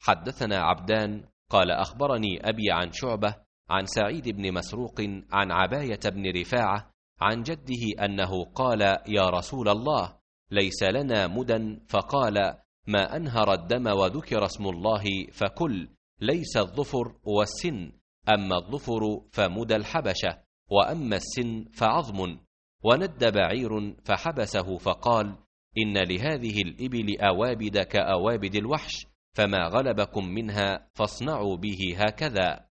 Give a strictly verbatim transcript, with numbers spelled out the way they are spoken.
حدثنا عبدان قال أخبرني أبي عن شعبة عن سعيد بن مسروق عن عباية بن رفاعة عن جده أنه قال: يا رسول الله، ليس لنا مدى، فقال: ما أنهر الدم وذكر اسم الله فكل، ليس الظفر والسن، أما الظفر فمدى الحبشة، وأما السن فعظم. وند بعير فحبسه فقال: إن لهذه الإبل أوابد كأوابد الوحش، فما غلبكم منها فاصنعوا به هكذا.